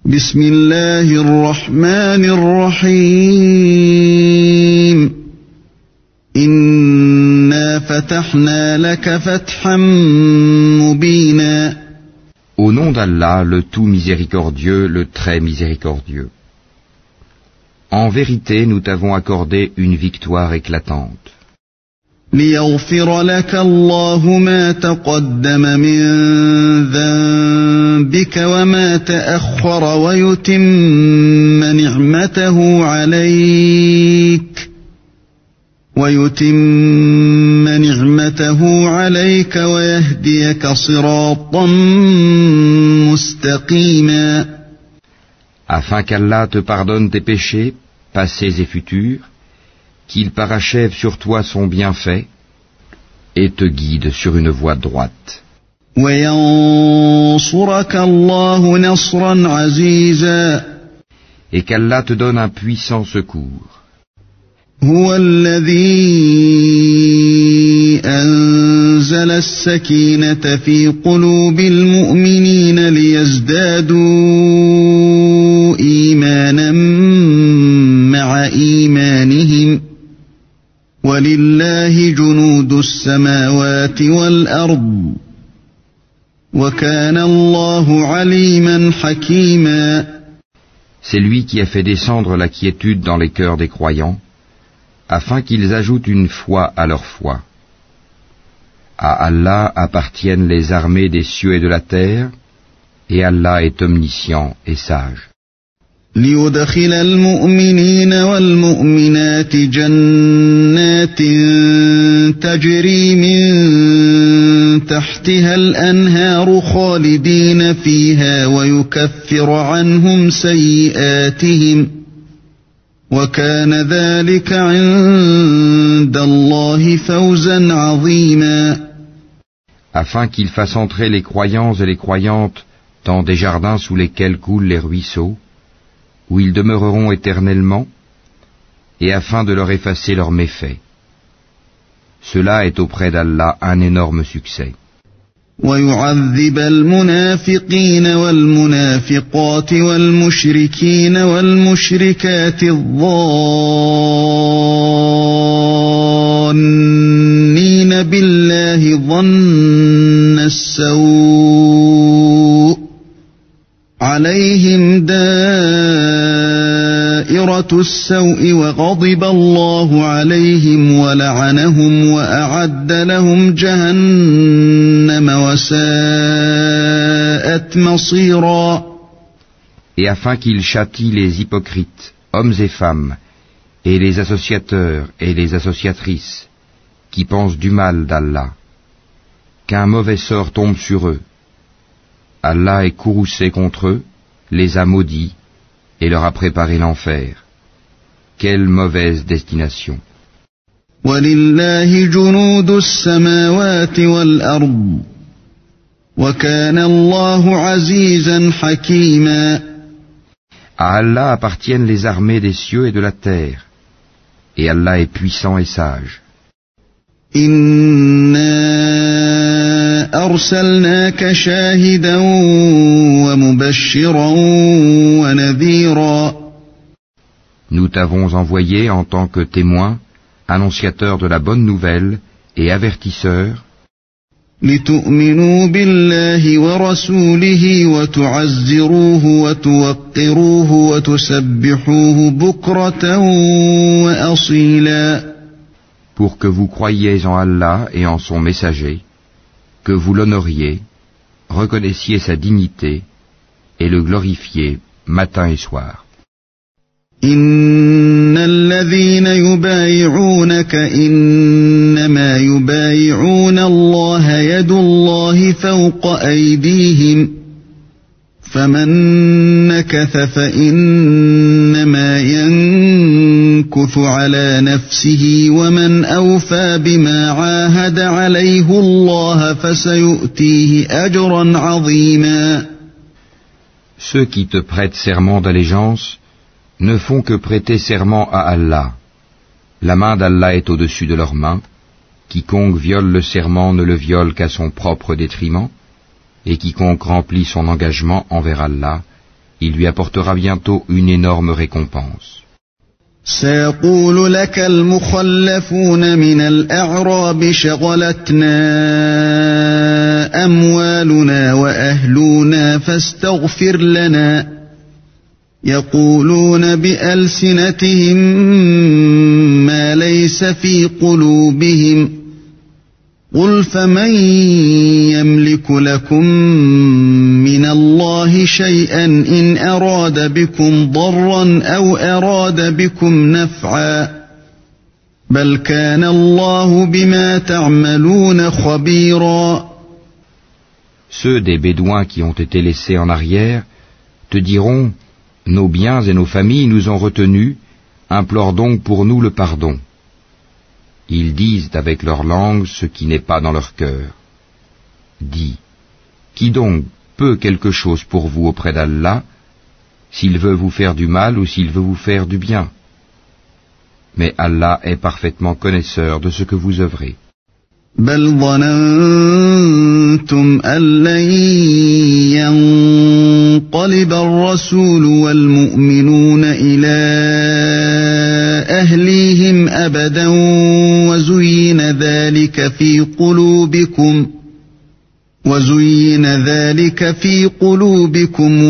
بسم الله الرحمن الرحيم إنا فتحنا لك فتحا مبينا Au nom d'Allah, le tout miséricordieux, le très miséricordieux. En vérité, nous t'avons accordé une victoire éclatante. ليغفر لك الله ما تقدم من ذنبك وما تأخر ويتم نعمته عليك ويهديك صراطا مستقيما. Afin qu'Allah te pardonne tes péchés, passés et futurs, qu'il parachève sur toi son bienfait et te guide sur une voie droite. وَيَنصُرَكَ اللَّهُ نَصْرًا عَزِيزًا. Et qu'Allah te donne un puissant secours. هو الذي أنزل السكينة في قلوب المؤمنين ليزدادوا إيمانا مع إيمانهم ولله جنود السماوات والأرض وكان الله عليما حكيما. C'est lui qui a fait descendre la quiétude dans les cœurs des croyants, afin qu'ils ajoutent une foi à leur foi. À Allah appartiennent les armées des cieux et de la terre, et Allah est omniscient et sage. ليدخل المؤمنين والمؤمنات جنات تجري من تحتها الأنهار خالدين فيها ويكفر عنهم سيئاتهم وكان ذلك عند الله فوزا عظيما. Afin qu'il fasse entrer les croyants et les croyantes dans des jardins sous lesquels coulent les ruisseaux, où ils demeureront éternellement, et afin de leur effacer leurs méfaits. Cela est auprès d'Allah un énorme succès. ويعذب المنافقين والمنافقات والمشركين والمشركات الظانين بالله ظن السوء عليهم دائرة السوء وغضب الله عليهم ولعنهم وأعد لهم جهنم وساءت مصيرا. Et afin qu'il châtie les hypocrites, hommes et femmes, et les associateurs et les associatrices, qui pensent du mal d'Allah, qu'un mauvais sort tombe sur eux. Allah est courroucé contre eux, les a maudits, et leur a préparé l'enfer. Quelle mauvaise destination! وَلِلَّهِ جُنُودُ السَّمَاوَاتِ وَالْأَرْضِ وَكَانَ اللَّهُ عَزِيزًا حَكِيمًا. À Allah appartiennent les armées des cieux et de la terre, et Allah est puissant et sage. أرسلناك شاهدا ومبشرا ونذيرا. Nous t'avons envoyé en tant que témoin, annonciateur de la bonne nouvelle et avertisseur, لتؤمنوا بالله ورسوله وتعزروه وتوقروه وتسبحوه بكرة وأصيلا. pour que vous croyiez en Allah et en son messager, que vous l'honoriez, reconnaissiez sa dignité et le glorifiez matin et soir. إن الذين يبايعونك إنما يبايعون الله يد الله فوق أيديهم فمن نكث فإنما ينكث على نفسه ومن أوفى بما عاهد عليه الله فسيؤتيه أجرا عظيما. Ceux qui te prêtent serment d'allégeance ne font que prêter serment à Allah. La main d'Allah est au-dessus de leurs mains. Quiconque viole le serment ne le viole qu'à son propre détriment, et quiconque remplit son engagement envers Allah il lui apportera bientôt une énorme récompense. سيقول لك المخلفون من الأعراب شغلتنا أموالنا وأهلنا فاستغفر لنا يقولون بألسنتهم ما ليس في قلوبهم قل فمن يملك لكم من الله شيئا إن أراد بكم ضرا أو أراد بكم نفعا بل كان الله بما تعملون خبيرا. Ceux des Bédouins qui ont été laissés en arrière te diront: nos biens et nos familles nous ont retenus, implore donc pour nous le pardon. Ils disent avec leur langue ce qui n'est pas dans leur cœur. Dis: qui donc peut quelque chose pour vous auprès d'Allah, s'il veut vous faire du mal ou s'il veut vous faire du bien? Mais Allah est parfaitement connaisseur de ce que vous œuvrez. بل ظننتم أن لن ينقلب الرسول والمؤمنون إلى أهليهم أبدا وزين ذلك في قلوبكم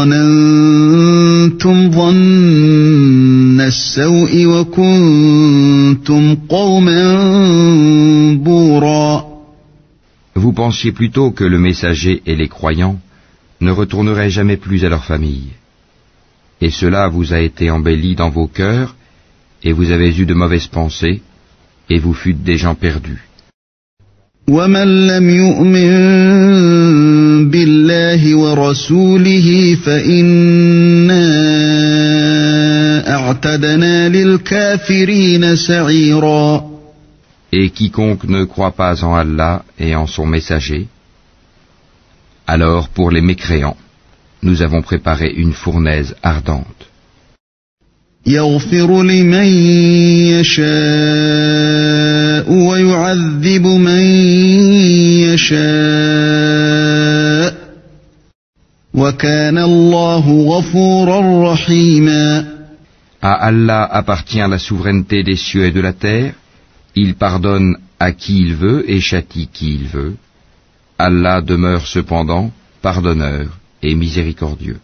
وظننتم ظن السوء وكنتم قوما بورا. Vous pensiez plutôt que le messager et les croyants ne retourneraient jamais plus à leur famille. Et cela vous a été embelli dans vos cœurs, et vous avez eu de mauvaises pensées, et vous fûtes des gens perdus. وَمَن لَّمْ يُؤْمِن بِاللَّهِ وَرَسُولِهِ فَإِنَّا أَعْتَدْنَا لِلْكَافِرِينَ سَعِيرًا. Et quiconque ne croit pas en Allah et en son messager, alors pour les mécréants, nous avons préparé une fournaise ardente. يغفر لمن يشاء ويعذب من يشاء وكان الله غفورا رحيما. À Allah appartient la souveraineté des cieux et de la terre. Il pardonne à qui il veut et châtie qui il veut. Allah demeure cependant pardonneur et miséricordieux.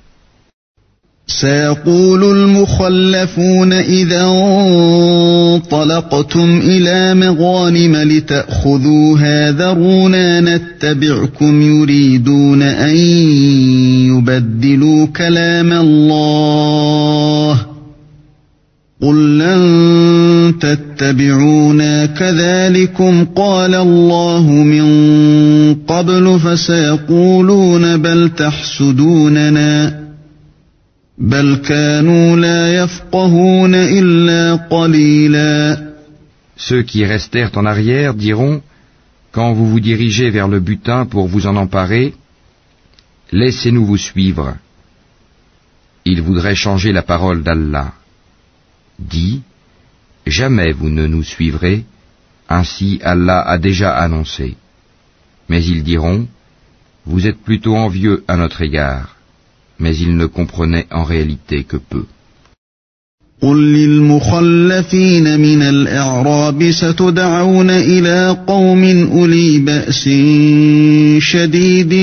سيقول المخلفون إذا انطلقتم إلى مغانم لتأخذوها ذرونا نتبعكم يريدون أن يبدلوا كلام الله قل لن تتبعونا كذلكم قال الله من قبل فسيقولون بل تحسدوننا بل كانوا لا يفقهون إلا قليلا. Ceux qui restèrent en arrière diront, quand vous vous dirigez vers le butin pour vous en emparer, laissez-nous vous suivre. Ils voudraient changer la parole d'Allah. Dis, jamais vous ne nous suivrez, ainsi Allah a déjà annoncé. Mais ils diront, vous êtes plutôt envieux à notre égard. Mais ils ne comprenaient en réalité que peu. قل للمخلفين من الأعراب ستدعون إلى قوم أولي بأس شديد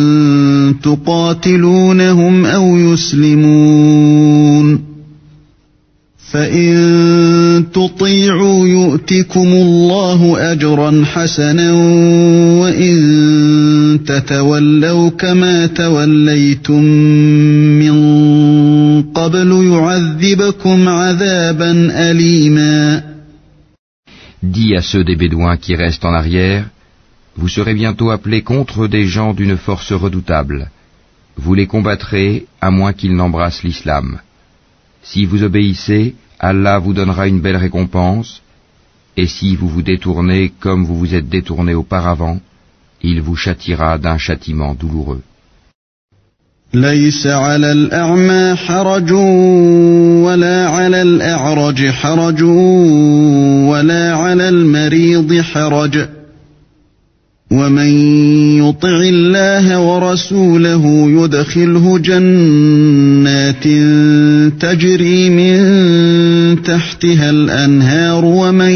تقاتلونهم أو يسلمون فإن تطيعوا يؤتكم الله أجرا حسنا وإن تتولوا كما توليتم من قبل يعذبكم عذابا أليما. Dis à ceux des Bédouins qui restent en arrière, vous serez bientôt appelés contre des gens d'une force redoutable. Vous les combattrez à moins qu'ils n'embrassent l'islam. Si vous obéissez, Allah vous donnera une belle récompense, et si vous vous détournez comme vous vous êtes détournés auparavant, il vous châtiera d'un châtiment douloureux. ليس على الأعمى حرج ولا على الأعرج حرج ولا على المريض حرج ومن يطع الله ورسوله يدخله جنات تجري من تحتها الأنهار ومن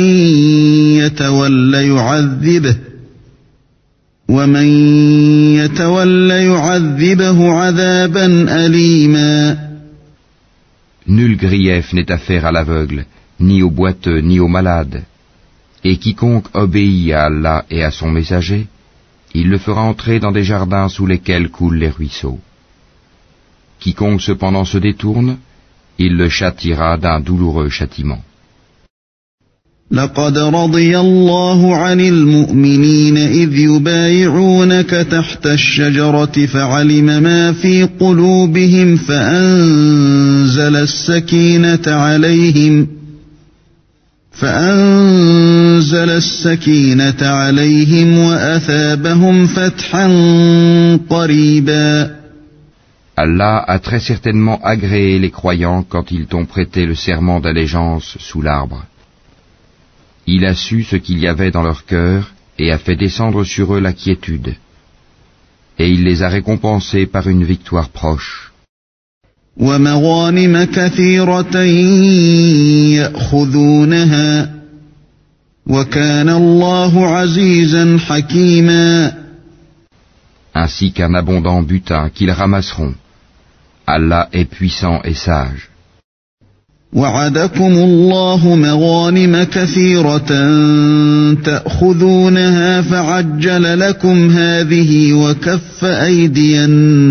يتول يعذبه عذابا أليما. Nul grief n'est à faire à l'aveugle, ni au boiteux, ni au malade. Et quiconque obéit à Allah et à son messager, il le fera entrer dans des jardins sous lesquels coulent les ruisseaux. Quiconque cependant se détourne, il le châtiera d'un douloureux châtiment. لقد رضي الله عن المؤمنين إذ يبايعونك تحت الشجرة فعلم ما في قلوبهم فأنزل السكينة عليهم وأثابهم فتحا قريبا. Allah a très certainement agréé les croyants quand ils t'ont prêté le serment d'allégeance sous l'arbre. Il a su ce qu'il y avait dans leur cœur et a fait descendre sur eux la quiétude. Et il les a récompensés par une victoire proche. وَمَغَانِمَ كَثِيرَةً يَأْخُذُونَهَا وَكَانَ اللَّهُ عَزِيزًا حَكِيمًا. Ainsi qu'un abondant butin qu'ils ramasseront. Allah est puissant et sage. وَعَدَكُمُ اللَّهُ مَغَانِمَ كَثِيرَةً تَأْخُذُونَهَا فَعَجَّلَ لَكُمْ هَذِهِ وَكَفَّ أَيْدِيَ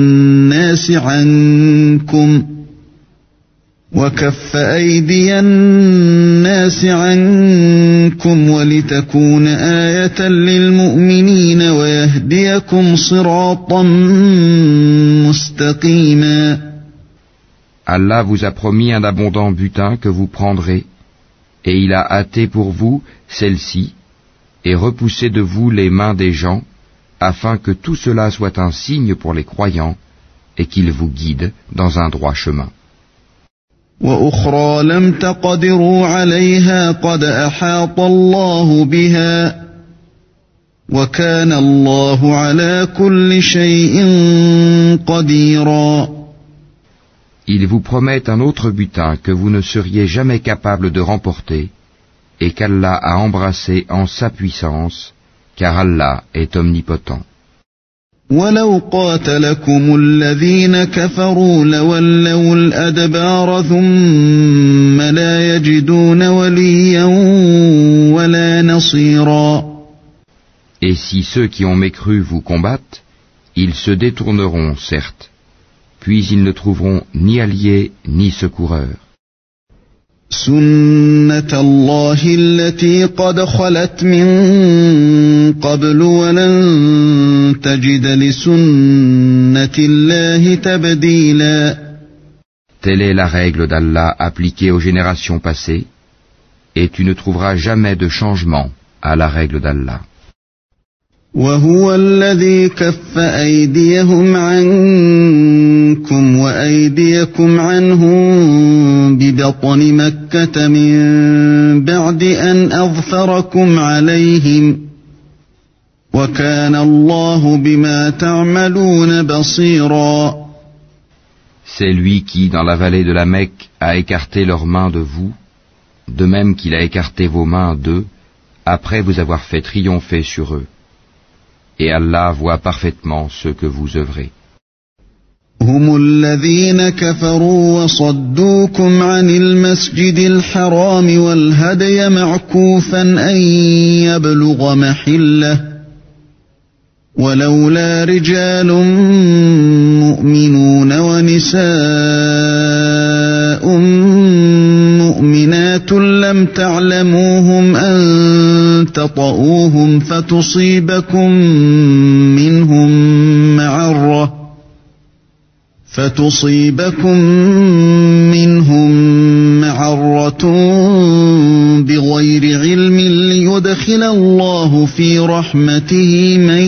النَّاسِ عَنكُمْ وَلِتَكُونَ آيَةً لِلْمُؤْمِنِينَ وَيَهْدِيَكُمْ صِرَاطًا مُسْتَقِيمًا. Allah vous a promis un abondant butin que vous prendrez, et il a hâté pour vous celle-ci, et repoussé de vous les mains des gens, afin que tout cela soit un signe pour les croyants, et qu'il vous guide dans un droit chemin. وَأُخْرَى لَمْ تَقْدِرُوا عَلَيْهَا قَدْ أَحَاطَ اللَّهُ بِهَا وَكَانَ اللَّهُ عَلَى كُلِّ شَيْءٍ قَدِيرًا. Il vous promet un autre butin que vous ne seriez jamais capable de remporter, et qu'Allah a embrassé en sa puissance, car Allah est omnipotent. وَلَوْ قَاتَلَكُمُ الَّذِينَ كَفَرُوا لَوَلَّوُا الْأَدْبَارَ ثُمَّ لَا يَجِدُونَ وَلِيًّا وَلَا نَصِيرًا. Et si ceux qui ont mécru vous combattent, ils se détourneront, certes, puis ils ne trouveront ni alliés ni secoureurs. سُنَّةَ اللَّهِ الَّتِي قَدْ خَلَتْ مِن قَبْلُ وَلَن تَجِدَ لِسُنَّةِ اللَّهِ تَبْدِيلًا. Telle est la règle d'Allah appliquée aux générations passées, et tu ne trouveras jamais de changement à la règle d'Allah. وَهُوَ الَّذِي كَفَّ أَيْدِيَهُمْ عَنكُمْ وَأَيْدِيَكُمْ عَنْهُمْ بِبَطْنِ مَكَّةَ مِن بَعْدِ أَنْ أَظْفَرَكُمْ عَلَيْهِمْ وَكَانَ اللَّهُ بِمَا تَعْمَلُونَ بَصِيرًا. C'est lui qui, dans la vallée de la Mecque, a écarté leurs mains de vous, de même qu'il a écarté vos mains d'eux, après vous avoir fait triompher sur eux. Et Allah voit parfaitement ce que vous œuvrez. هم الذين كفروا وصدوكم عن المسجد الحرام والهدي معكوفا أن يبلغ محله ولولا رجال مؤمنون ونساء مؤمنات لم تعلموهم أن تطؤوهم فتصيبكم منهم معرة بغير علم ليدخل الله في رحمته من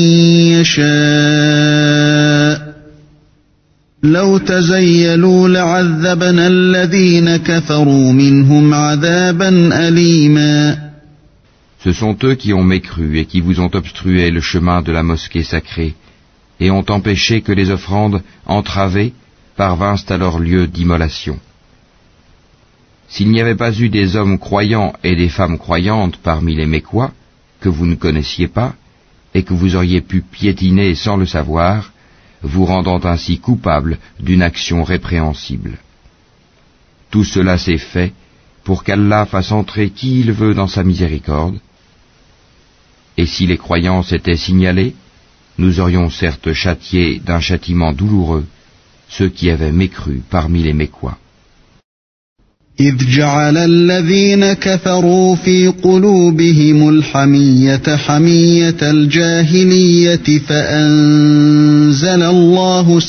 يشاء لو تزيلوا لعذبنا الذين كفروا منهم عذابا أليما. Ce sont eux qui ont mécru et qui vous ont obstrué le chemin de la mosquée sacrée et ont empêché que les offrandes entravées parvinssent à leur lieu d'immolation. S'il n'y avait pas eu des hommes croyants et des femmes croyantes parmi les Mécois, que vous ne connaissiez pas, et que vous auriez pu piétiner sans le savoir, vous rendant ainsi coupable d'une action répréhensible. Tout cela s'est fait pour qu'Allah fasse entrer qui il veut dans sa miséricorde, et si les croyants s'étaient signalés, nous aurions certes châtié d'un châtiment douloureux ceux qui avaient mécru parmi les Mécois. إذ جعل الذين كفروا في قلوبهم الحمية حمية الجاهلية فأنزل الله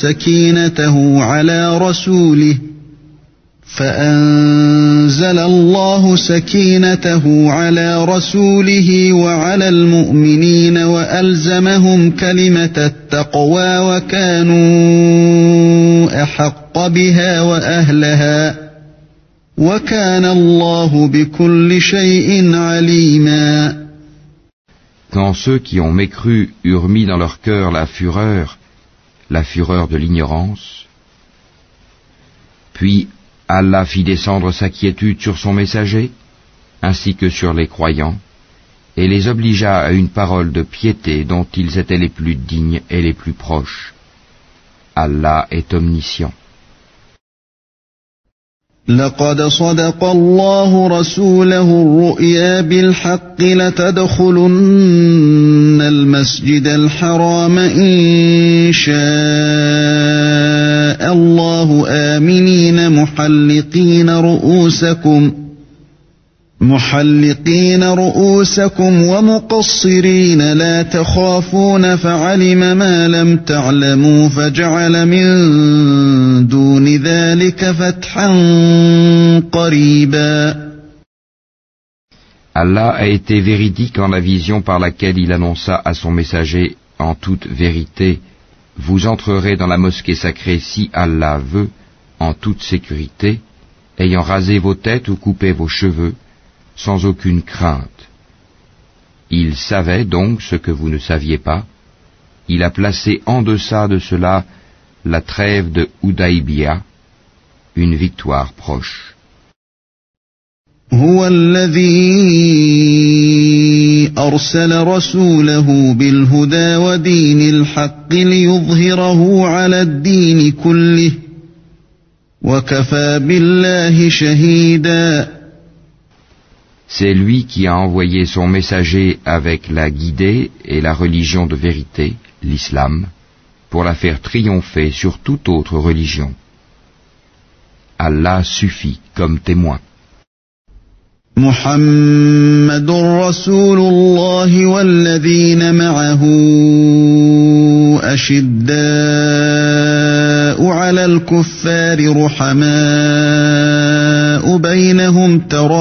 سكينته على رسوله وعلى المؤمنين وألزمهم كلمة التقوى وكانوا أحق بها وأهلها وكان الله بكل شيء عليما. Quand ceux qui ont mécru eurent mis dans leur cœur la fureur de l'ignorance, puis Allah fit descendre sa quiétude sur son messager, ainsi que sur les croyants, et les obligea à une parole de piété dont ils étaient les plus dignes et les plus proches. Allah est omniscient. لقد صدق الله رسوله الرؤيا بالحق لتدخلن المسجد الحرام إن شاء الله آمنين محلقين رؤوسكم ومقصرين لا تخافون فعلم ما لم تعلموا فجعل من دون ذلك فتحا قريبا. Allah a été véridique en la vision par laquelle il annonça à son messager en toute vérité: vous entrerez dans la mosquée sacrée si Allah veut, en toute sécurité, ayant rasé vos têtes ou coupé vos cheveux, sans aucune crainte. Il savait donc ce que vous ne saviez pas. Il a placé en deçà de cela la trêve de Hudaybiyah, une victoire proche. هو الذي أرسل رسوله بالهدى ودين الحق ليظهره على الدين كله وكفى بالله شهيدا. C'est lui qui a envoyé son messager avec la guidée et la religion de vérité, l'islam, pour la faire triompher sur toute autre religion. Allah suffit comme témoin. محمد رسول الله والذين معه أشداء على الكفار رحماء بينهم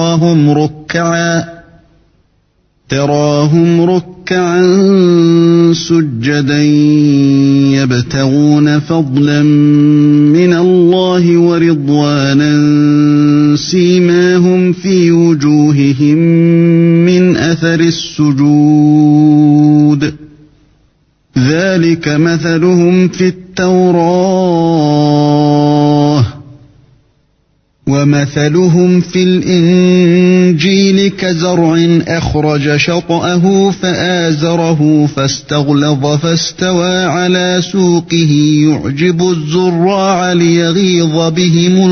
تراهم ركعا سجدا يبتغون فضلا من الله ورضوانا سيماهم في وجوههم من أثر السجود ذلك مثلهم في التوراة ومثلهم في الإنجيل كزرع أخرج شطأه فآزره فاستغلظ فاستوى على سوقه يعجب الزراع ليغيظ بهم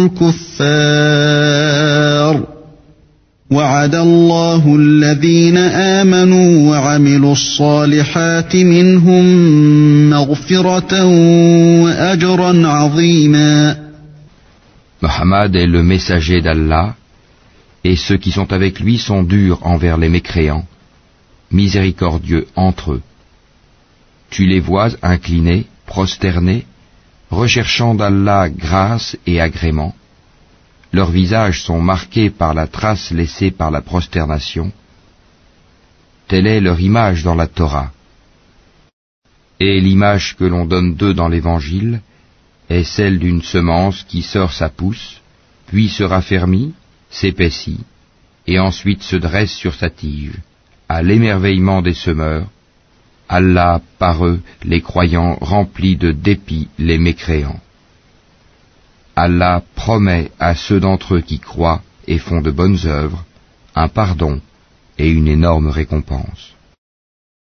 الكفار وعد الله الذين آمنوا وعملوا الصالحات منهم مغفرة وأجرا عظيما. Mohammed est le messager d'Allah, et ceux qui sont avec lui sont durs envers les mécréants, miséricordieux entre eux. Tu les vois inclinés, prosternés, recherchant d'Allah grâce et agrément. Leurs visages sont marqués par la trace laissée par la prosternation. Telle est leur image dans la Torah. Et l'image que l'on donne d'eux dans l'Évangile est celle d'une semence qui sort sa pousse, puis se raffermit, s'épaissit, et ensuite se dresse sur sa tige. à l'émerveillement des semeurs, Allah par eux, les croyants, remplit de dépit les mécréants. Allah promet à ceux d'entre eux qui croient et font de bonnes œuvres un pardon et une énorme récompense.